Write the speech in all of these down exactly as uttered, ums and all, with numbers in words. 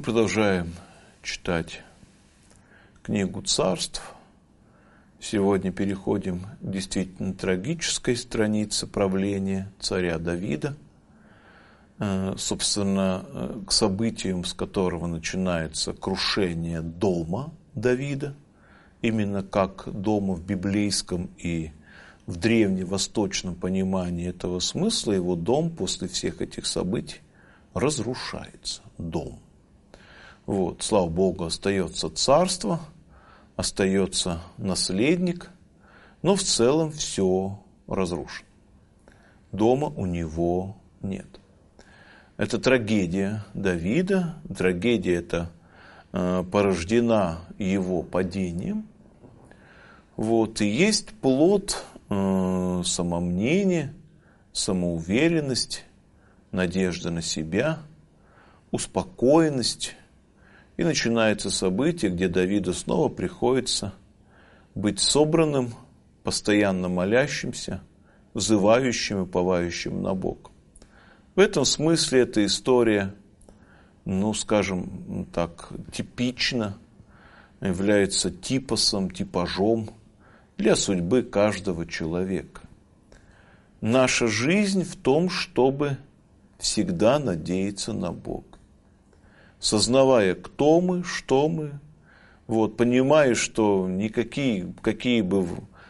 продолжаем читать книгу Царств. Сегодня переходим к действительно трагической странице правления царя Давида, собственно, к событиям, с которого начинается крушение дома Давида, именно как дома в библейском и в древневосточном понимании этого смысла, его дом после всех этих событий разрушается. Дом. Вот, слава Богу, остается царство, остается наследник, но в целом все разрушено. Дома у него нет. Это трагедия Давида. Трагедия эта э, порождена его падением. Вот, и есть плод э, самомнения, самоуверенность, надежда на себя, успокоенность. И начинается событие, где Давиду снова приходится быть собранным, постоянно молящимся, взывающим и повающим на Бога. В этом смысле эта история, ну, скажем так, типична, является типосом, типажом для судьбы каждого человека. Наша жизнь в том, чтобы всегда надеяться на Бога. Сознавая, кто мы, что мы, вот, понимая, что никакие, какие бы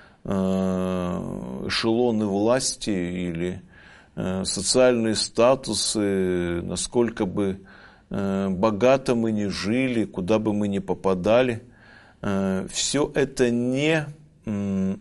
э, эшелоны власти или э, социальные статусы, насколько бы э, богато мы ни жили, куда бы мы ни попадали, э, все это не, э,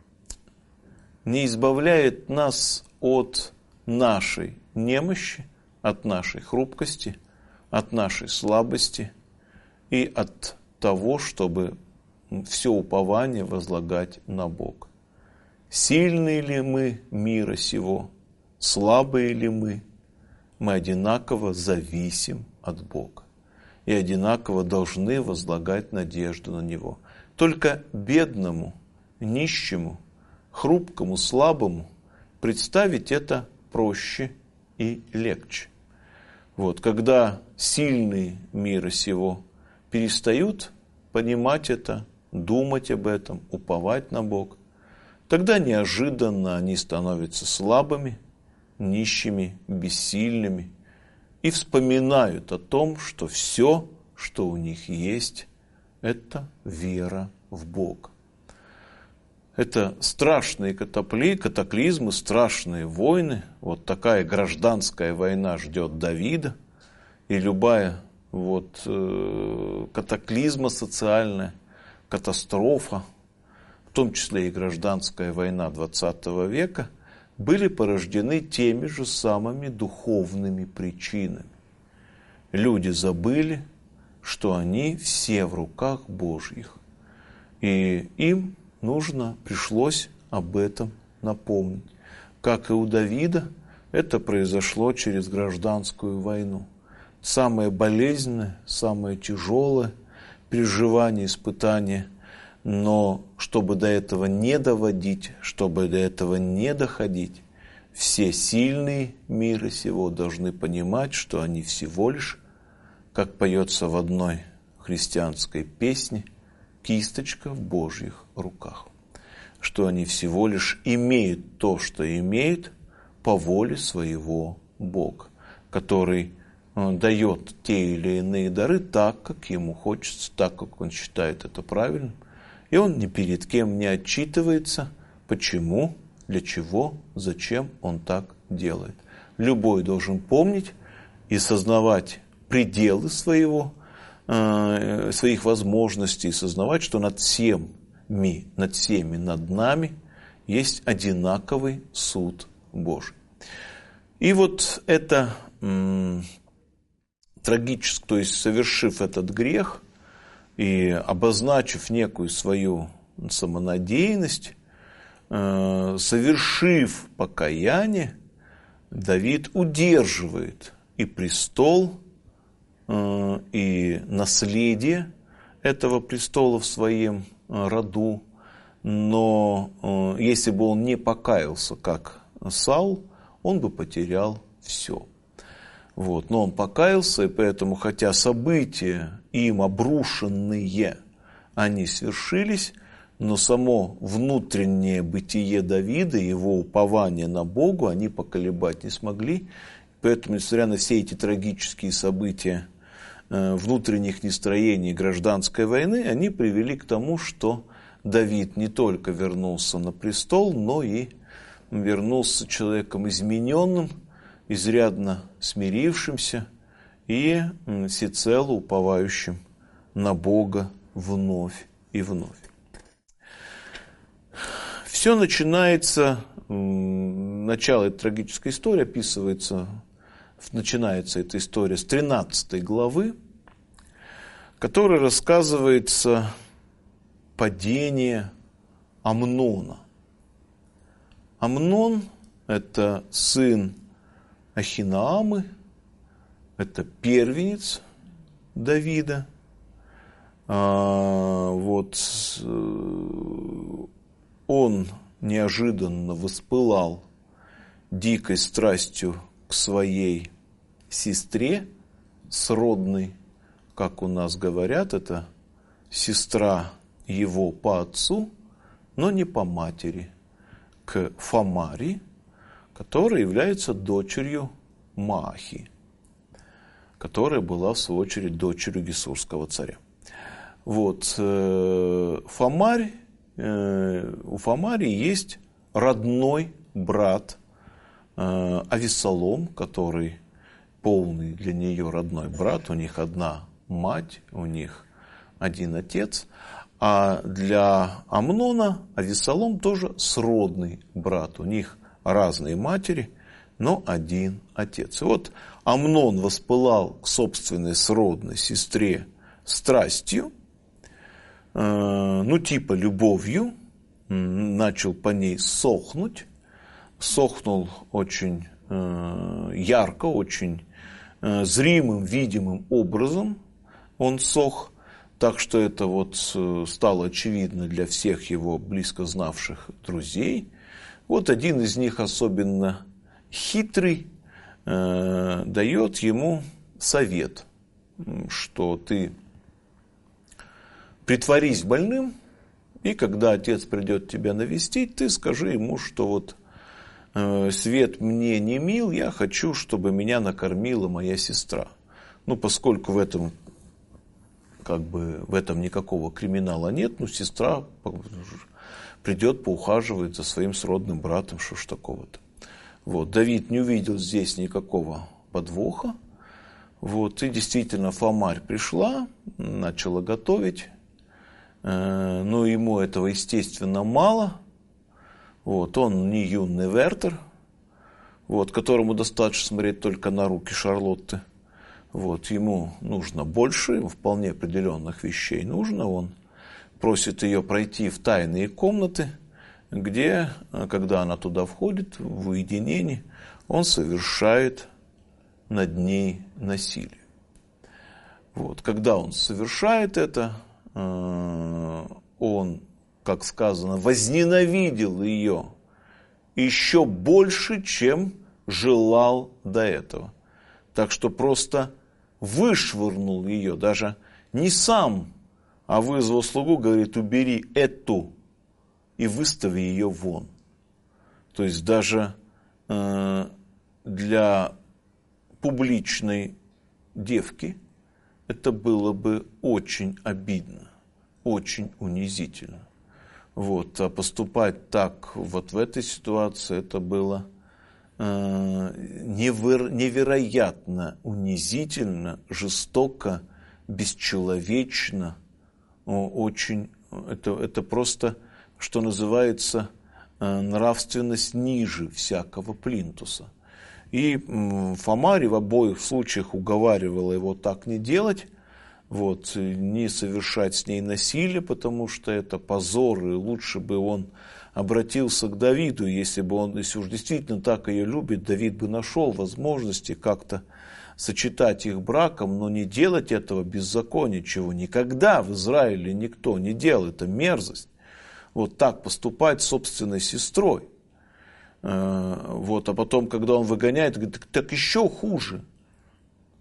не избавляет нас от нашей немощи, от нашей хрупкости, от нашей слабости и от того, чтобы все упование возлагать на Бога. Сильные ли мы мира сего, слабые ли мы, мы одинаково зависим от Бога и одинаково должны возлагать надежду на Него. Только бедному, нищему, хрупкому, слабому представить это проще и легче. Вот, когда сильные мира сего перестают понимать это, думать об этом, уповать на Бога, тогда неожиданно они становятся слабыми, нищими, бессильными и вспоминают о том, что все, что у них есть, это вера в Бога. Это страшные катаклизмы, страшные войны. Вот такая гражданская война ждет Давида. И любая вот, э, катаклизма социальная, катастрофа, в том числе и гражданская война двадцатого века, были порождены теми же самыми духовными причинами. Люди забыли, что они все в руках Божьих. И им нужно, пришлось об этом напомнить. Как и у Давида, это произошло через гражданскую войну. Самое болезненное, самое тяжелое переживание, испытание. Но чтобы до этого не доводить, чтобы до этого не доходить, все сильные мира сего должны понимать, что они всего лишь, как поется в одной христианской песне, кисточка в Божьих руках. Что они всего лишь имеют то, что имеют по воле своего Бога, который дает те или иные дары так, как ему хочется, так, как он считает это правильным. И он ни перед кем не отчитывается, почему, для чего, зачем он так делает. Любой должен помнить и сознавать пределы своего, э, своих возможностей, и сознавать, что над всеми, над всеми, над нами есть одинаковый суд Божий. И вот это м, трагически, то есть совершив этот грех и обозначив некую свою самонадеянность, э, совершив покаяние, Давид удерживает и престол, э, и наследие этого престола в своем роду, но э, если бы он не покаялся, как Саул, он бы потерял все. Вот. Но он покаялся, и поэтому, хотя события им обрушенные, они свершились, но само внутреннее бытие Давида, его упование на Бога, они поколебать не смогли. Поэтому, несмотря на все эти трагические события внутренних нестроений гражданской войны, они привели к тому, что Давид не только вернулся на престол, но и вернулся человеком измененным, изрядно смирившимся и всецело уповающим на Бога вновь и вновь. Все начинается, начало этой трагической истории описывается, начинается эта история с тринадцатой главы, которая рассказывается падение Амнона. Амнон – это сын Ахинаамы, это первенец Давида. А, вот, он неожиданно воспылал дикой страстью к своей сестре, сродной, как у нас говорят, это сестра его по отцу, но не по матери, к Фамари, которая является дочерью Маахи, которая была, в свою очередь, дочерью гессурского царя. Вот, Фамарь, у Фамари есть родной брат Авессалом, который полный для нее родной брат, у них одна мать, у них один отец, а для Амнона Авессалом тоже сродный брат, у них разные матери, но один отец. И вот Амнон воспылал к собственной сродной сестре страстью, э, ну типа любовью, начал по ней сохнуть, сохнул очень э, ярко, очень э, зримым, видимым образом он сох, так что это вот стало очевидно для всех его близко знавших друзей. Вот один из них особенно хитрый э, дает ему совет, что ты притворись больным, и когда отец придет тебя навестить, ты скажи ему, что вот э, свет мне не мил, я хочу, чтобы меня накормила моя сестра. Ну, поскольку в этом, как бы, в этом никакого криминала нет, ну, сестра придет, поухаживает за своим сродным братом, что ж такого-то. Вот, Давид не увидел здесь никакого подвоха. Вот, и действительно Фамарь пришла, начала готовить. Но ему этого, естественно, мало. Вот, он не юный Вертер, вот, которому достаточно смотреть только на руки Шарлотты. Вот, ему нужно больше, вполне определенных вещей нужно. Он просит ее пройти в тайные комнаты, где, когда она туда входит, в уединении, он совершает над ней насилие. Вот, когда он совершает это, он, как сказано, возненавидел ее еще больше, чем желал до этого. Так что просто вышвырнул ее, даже не сам, а вызвал слугу, говорит, убери эту и выстави ее вон. То есть даже э, для публичной девки это было бы очень обидно, очень унизительно. Вот. А поступать так вот в этой ситуации, это было э, неверо- невероятно унизительно, жестоко, бесчеловечно, очень, это, это просто, что называется, э, нравственность ниже всякого плинтуса. И Фамарь в обоих случаях уговаривала его так не делать, вот, не совершать с ней насилие, потому что это позор, и лучше бы он обратился к Давиду, если бы он, если уж действительно так ее любит, Давид бы нашел возможности как-то сочетать их браком, но не делать этого беззакония, чего никогда в Израиле никто не делал, это мерзость. Вот так поступать с собственной сестрой. Вот, а потом, когда он выгоняет, говорит, так еще хуже.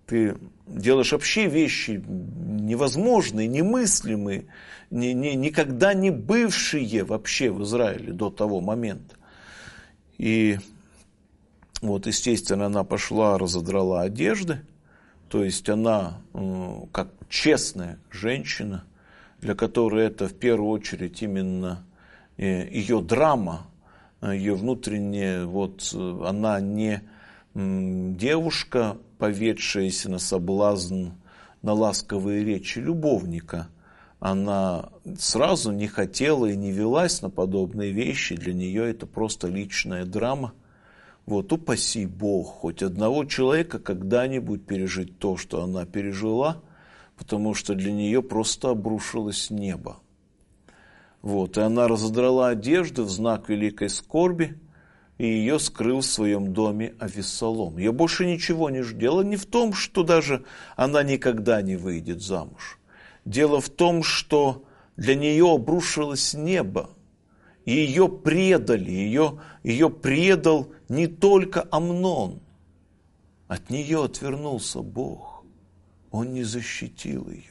Ты делаешь вообще вещи невозможные, немыслимые, ни, ни, никогда не бывшие вообще в Израиле до того момента. И вот, естественно, она пошла, разодрала одежды, то есть она, как честная женщина, для которой это в первую очередь именно ее драма, ее внутренняя, вот она не девушка, поведшаяся на соблазн, на ласковые речи любовника. Она сразу не хотела и не велась на подобные вещи, для нее это просто личная драма. Вот, упаси Бог, хоть одного человека когда-нибудь пережить то, что она пережила, потому что для нее просто обрушилось небо. Вот, и она разодрала одежду в знак великой скорби, и ее скрыл в своем доме Авессалом. Ее больше ничего не ждало. Дело не в том, что даже она никогда не выйдет замуж. Дело в том, что для нее обрушилось небо, и ее предали, ее, ее предал не только Амнон. От нее отвернулся Бог. Он не защитил ее.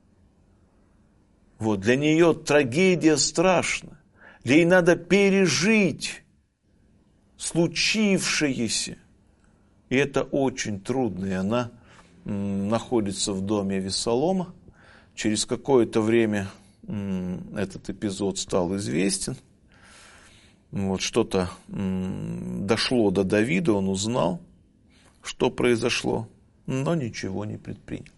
Вот, для нее трагедия страшна. Ей надо пережить случившееся. И это очень трудно. И она м, находится в доме Авессалома. Через какое-то время м, этот эпизод стал известен. Вот, что-то м, дошло до Давида, он узнал, что произошло, но ничего не предпринял.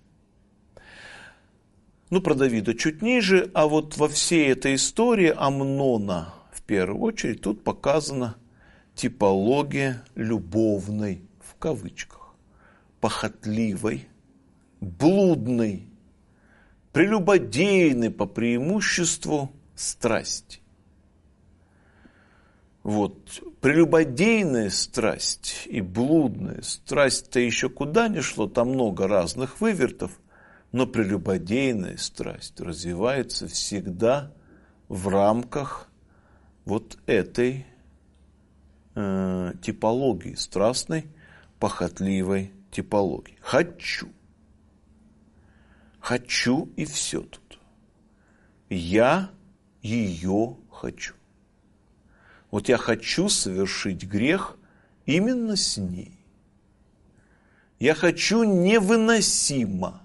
Ну, про Давида чуть ниже, а вот во всей этой истории Амнона, в первую очередь, тут показана типология любовной, в кавычках, похотливой, блудной, прелюбодейной по преимуществу страсти. Вот, прелюбодейная страсть и блудная страсть-то еще куда ни шло, там много разных вывертов, но прелюбодейная страсть развивается всегда в рамках вот этой э, типологии, страстной, похотливой типологии. Хочу. Хочу и все тут. Я ее хочу. Вот я хочу совершить грех именно с ней. Я хочу невыносимо.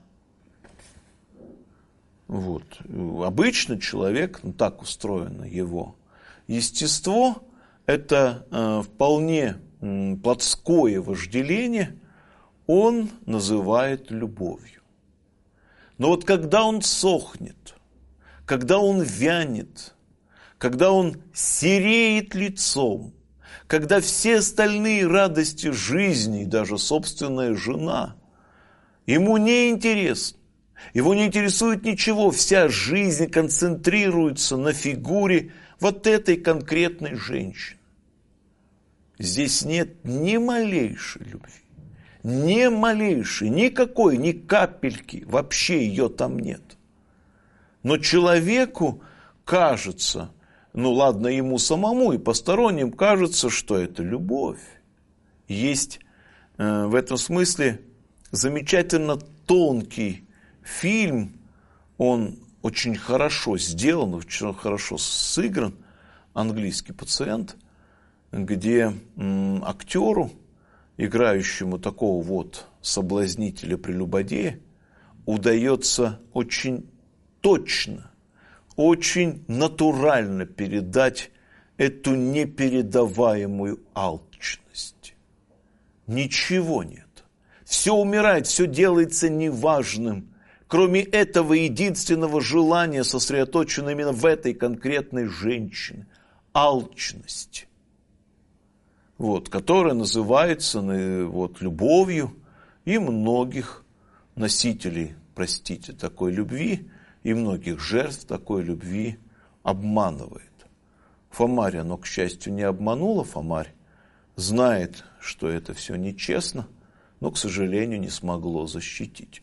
Вот. Обычно человек, ну так устроено его естество, это э, вполне э, плотское вожделение, он называет любовью. Но вот когда он сохнет, когда он вянет, когда он сереет лицом, когда все остальные радости жизни, даже собственная жена, ему не интересны, его не интересует ничего, вся жизнь концентрируется на фигуре вот этой конкретной женщины. Здесь нет ни малейшей любви, ни малейшей, никакой, ни капельки, вообще ее там нет. Но человеку кажется, ну ладно, ему самому и посторонним кажется, что это любовь. Есть э, в этом смысле замечательно тонкий фильм, он очень хорошо сделан, очень хорошо сыгран, «Английский пациент», где м, актеру, играющему такого вот соблазнителя-прелюбодея, удается очень точно, очень натурально передать эту непередаваемую алчность. Ничего нет. Все умирает, все делается неважным. Кроме этого единственного желания, сосредоточенного именно в этой конкретной женщине. Алчность. Вот, которая называется вот, любовью и многих носителей, простите, такой любви, и многих жертв такой любви обманывает. Фомарь, оно, к счастью, не обмануло. Фомарь знает, что это все нечестно, но, к сожалению, не смогло защитить.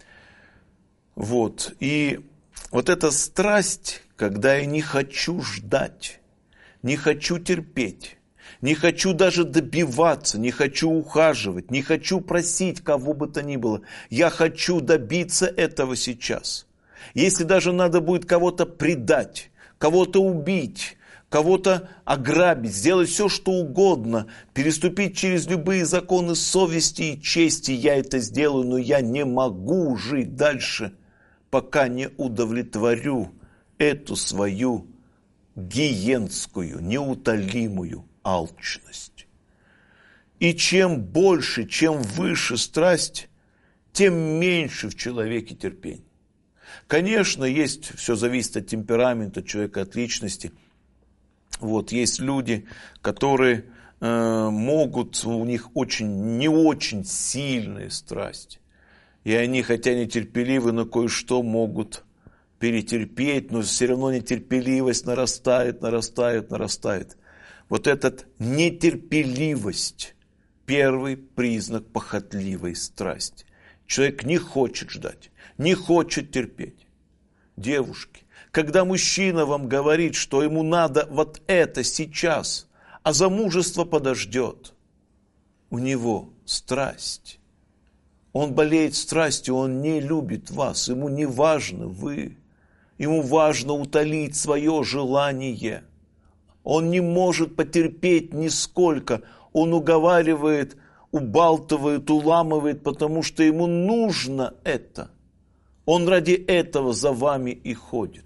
Вот. И вот эта страсть, когда я не хочу ждать, не хочу терпеть, Не хочу даже добиваться, не хочу ухаживать, не хочу просить кого бы то ни было. Я хочу добиться этого сейчас. Если даже надо будет кого-то предать, кого-то убить, кого-то ограбить, сделать все, что угодно, переступить через любые законы совести и чести, я это сделаю, но я не могу жить дальше, пока не удовлетворю эту свою гиенскую, неутолимую алчность. И чем больше, чем выше страсть, тем меньше в человеке терпения. Конечно, есть, все зависит от темперамента человека, от личности. Вот, есть люди, которые э, могут, у них очень, не очень сильная страсть. И они, хотя нетерпеливы, но кое-что могут перетерпеть, но все равно нетерпеливость нарастает, нарастает, нарастает. Вот эта нетерпеливость – первый признак похотливой страсти. Человек не хочет ждать, не хочет терпеть. Девушки, когда мужчина вам говорит, что ему надо вот это сейчас, а замужество подождет, у него страсть. Он болеет страстью, он не любит вас, ему не важно вы. Ему важно утолить свое желание. Он не может потерпеть нисколько. Он уговаривает, убалтывает, уламывает, потому что ему нужно это. Он ради этого за вами и ходит.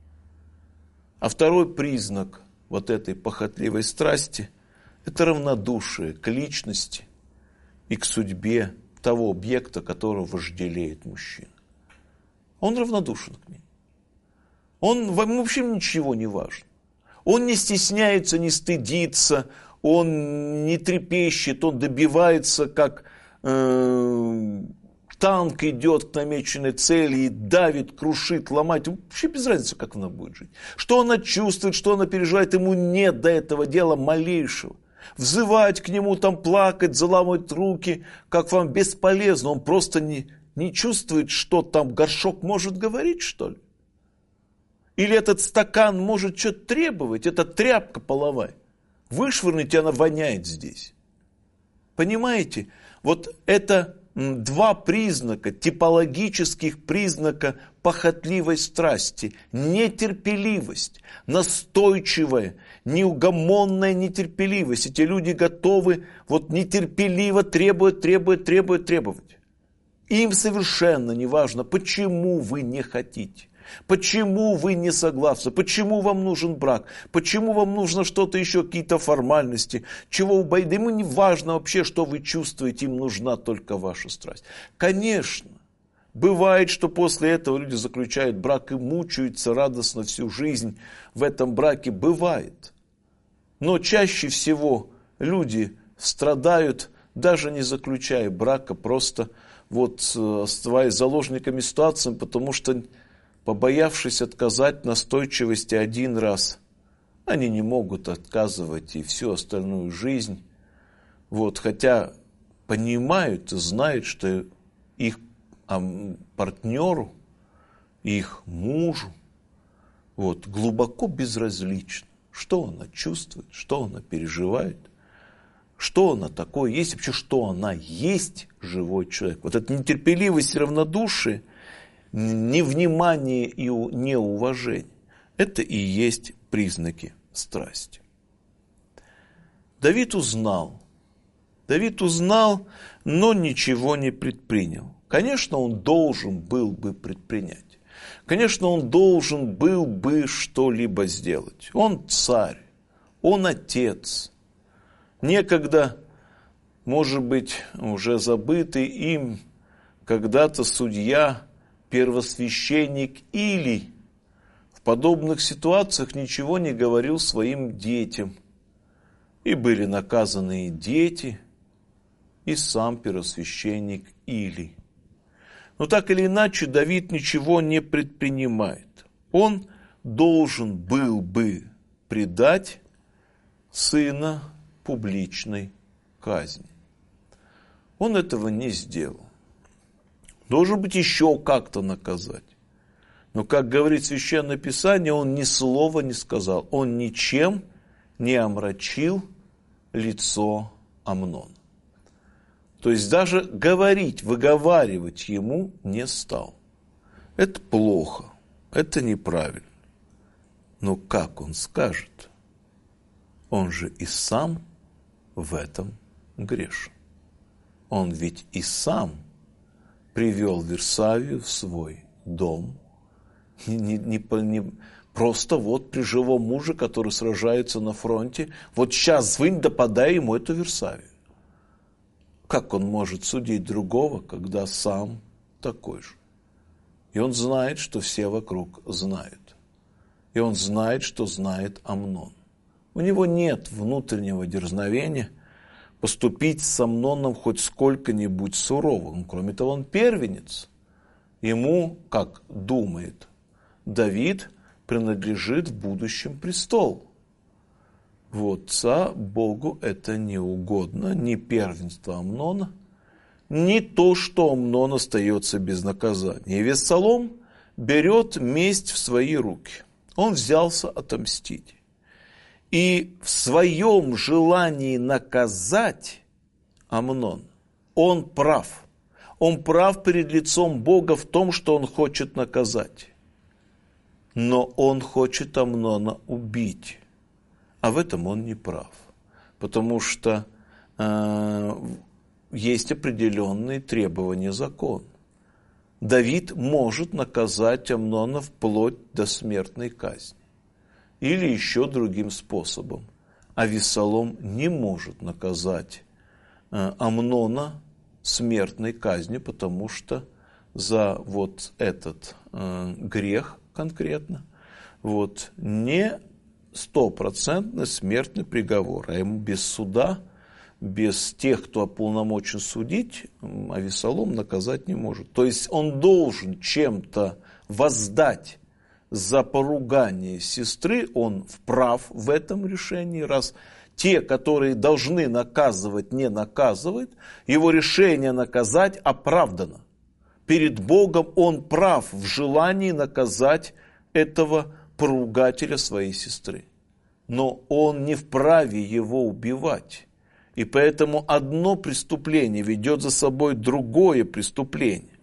А второй признак вот этой похотливой страсти – это равнодушие к личности и к судьбе того объекта, которого вожделеет мужчина. Он равнодушен к ней. Он вообще ничего не важно. Он не стесняется, не стыдится, он не трепещет, он добивается, как э, танк идет к намеченной цели и давит, крушит, ломает. Вообще без разницы, как она будет жить. Что она чувствует, что она переживает, ему нет до этого дела малейшего. Взывать к нему, там плакать, заламывать руки, как вам бесполезно. Он просто не, не чувствует, что там горшок может говорить, что ли. Или этот стакан может что-то требовать, это тряпка половая. Вышвырните, она воняет здесь. Понимаете? Вот это два признака, типологических признака похотливой страсти. Нетерпеливость, настойчивая, неугомонная нетерпеливость. Эти люди готовы вот нетерпеливо требовать, требовать, требовать, требовать. Им совершенно не важно, почему вы не хотите. Почему вы не согласны? Почему вам нужен брак? Почему вам нужно что-то еще, какие-то формальности? Чего вы боитесь? Ему не важно вообще, что вы чувствуете, им нужна только ваша страсть. Конечно, бывает, что после этого люди заключают брак и мучаются радостно всю жизнь в этом браке. Бывает. Но чаще всего люди страдают, даже не заключая брака, просто вот оставаясь заложниками ситуации, потому что побоявшись отказать настойчивости один раз, они не могут отказывать и всю остальную жизнь. Вот, хотя понимают и знают, что их партнеру, их мужу вот, глубоко безразлично, что она чувствует, что она переживает, что она такое есть, вообще что она есть, живой человек. Вот эта нетерпеливость и равнодушие, невнимание и неуважение – это и есть признаки страсти. Давид узнал. Давид узнал, но ничего не предпринял. Конечно, он должен был бы предпринять. Конечно, он должен был бы что-либо сделать. Он царь, он отец. Некогда, может быть, уже забытый им когда-то судья, первосвященник Илий в подобных ситуациях ничего не говорил своим детям. И были наказаны и дети, и сам первосвященник Илий. Но так или иначе Давид ничего не предпринимает. Он должен был бы предать сына публичной казни. Он этого не сделал. Должен быть еще как-то наказать. Но, как говорит Священное Писание, он ни слова не сказал. Он ничем не омрачил лицо Амнона. То есть даже говорить, выговаривать ему не стал. Это плохо, это неправильно. Но как он скажет? Он же и сам в этом грешен. Он ведь и сам привел Версавию в свой дом. Не, не, не, не, просто вот при живом муже, который сражается на фронте, вот сейчас звынь да подай ему эту Версавию. Как он может судить другого, когда сам такой же? И он знает, что все вокруг знают. И он знает, что знает Амнон. У него нет внутреннего дерзновения поступить с Амноном хоть сколько-нибудь сурово. Кроме того, он первенец. Ему, как думает Давид, принадлежит в будущем престол. Вот, а Богу это не угодно, ни первенство Амнона, ни то, что Амнон остается без наказания. И Вессалом берет месть в свои руки. Он взялся отомстить. И в своем желании наказать Амнон, он прав. Он прав перед лицом Бога в том, что он хочет наказать. Но он хочет Амнона убить. А в этом он не прав, потому что э, есть определенные требования закона. Давид может наказать Амнона вплоть до смертной казни или еще другим способом, а Вессалом не может наказать э, Амнона смертной казнью, потому что за вот этот э, грех конкретно вот, не стопроцентный смертный приговор, а ему без суда, без тех, кто ополномочен судить, Авессалом наказать не может. То есть он должен чем-то воздать за поругание сестры, он вправ в этом решении, раз те, которые должны наказывать, не наказывают, его решение наказать оправдано. Перед Богом он прав в желании наказать этого поругателя своей сестры. Но он не вправе его убивать. И поэтому одно преступление ведет за собой другое преступление.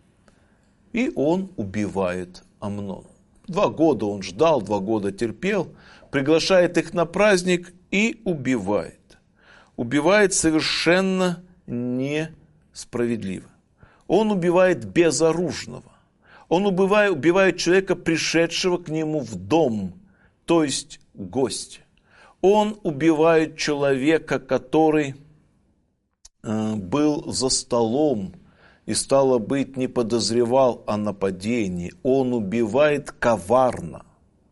И он убивает Амнона. Два года он ждал, два года терпел, приглашает их на праздник и убивает. Убивает совершенно несправедливо. Он убивает безоружного. Он убивает, убивает человека, пришедшего к нему в дом, то есть гостя. Он убивает человека, который э, был за столом и, стало быть, не подозревал о нападении. Он убивает коварно,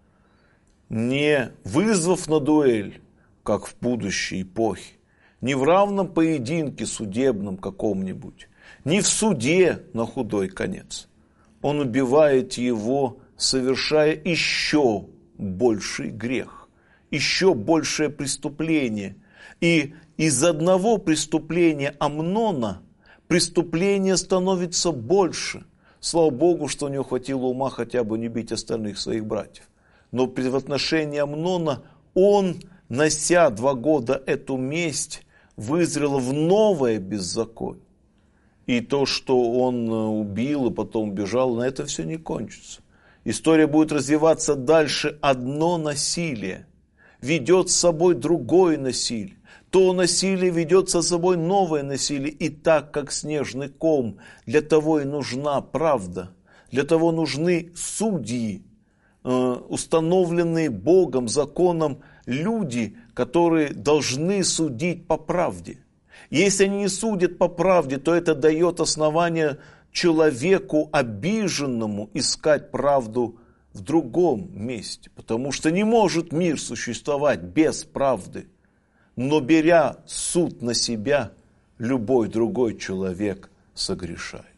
не вызвав на дуэль, как в будущей эпохе, не в равном поединке судебном каком-нибудь, не в суде на худой конец. Он убивает его, совершая еще больший грех, еще большее преступление. И из одного преступления Амнона преступление становится больше. Слава Богу, что у него хватило ума хотя бы не бить остальных своих братьев. Но в отношении Амнона он, нося два года эту месть, вызрел в новое беззаконие. И то, что он убил и потом бежал, на это все не кончится. История будет развиваться дальше. Одно насилие ведет с собой другое насилие. То насилие ведет за собой новое насилие. И так, как снежный ком, для того и нужна правда. Для того нужны судьи, установленные Богом, законом, люди, которые должны судить по правде. Если они не судят по правде, то это дает основание человеку обиженному искать правду в другом месте. Потому что не может мир существовать без правды. Но беря суд на себя, любой другой человек согрешает.